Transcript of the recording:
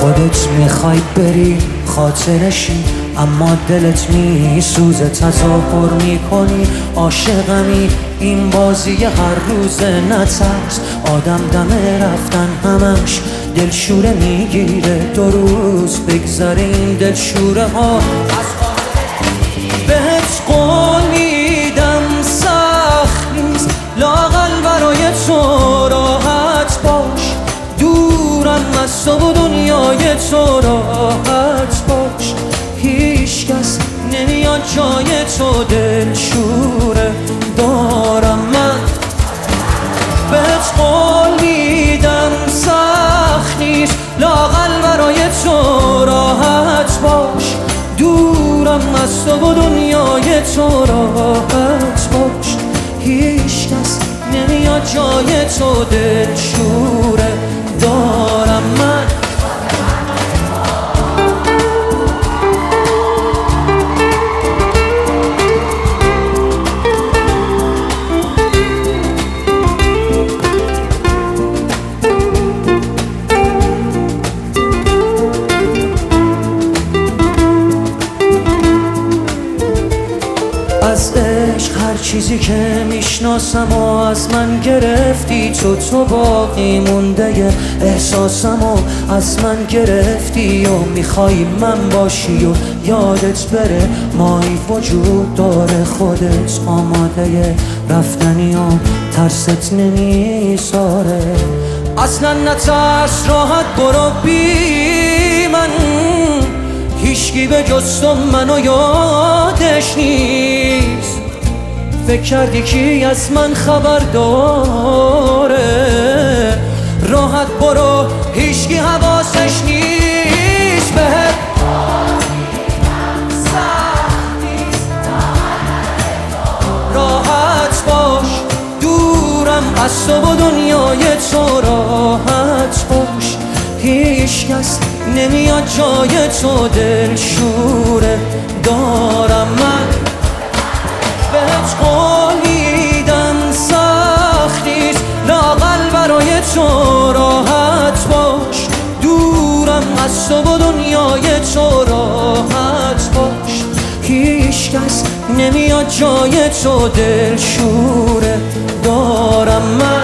خودت میخوای بری خاطرشی، اما دلت میسوزه تظاهر میکنی عاشقمی. این بازی هر روز نترس، آدم دم رفتن همش دلشوره میگیره. 2 روز بگذره این دلشوره ها. بهت قول میدم سخت نیست، لااقل برای تو راحت باش. دورم از تو و دنیای تو راحت باش. هیچ کس نمیاد جای تو دلشوره دارم من. بهت قول میدم سخت نیست، لااقل برای تو راحت باش. دورم از تو و دنیای تو راحت باش. هیچ کس نمیاد جای تو دلشوره دارم من. از عشق هر چیزی که میشناسم و از من گرفتی تو باقی مونده احساسم و از من گرفتی و میخوای من باشی و یادت بره مایی وجود داره. خودت آماده رفتنی و ترست نمیذاره. اصلا نترس راحت برو بی من، هیچکی به جز تو منو یادش نیست. فکر کردی کی از من خبر داره؟ راحت برو هیچکی حواسش نیست. بهت راحت باش. دورم از تو و دنیای تو راحت باش. هیچ کس نمیاد جای تو دلشوره دارم من. بهت قول میدم سخت نیست، لااقل برای تو راحت باش. دورم از تو و دنیای تو راحت باش. هیچ کس نمیاد جای تو دلشوره دارم من.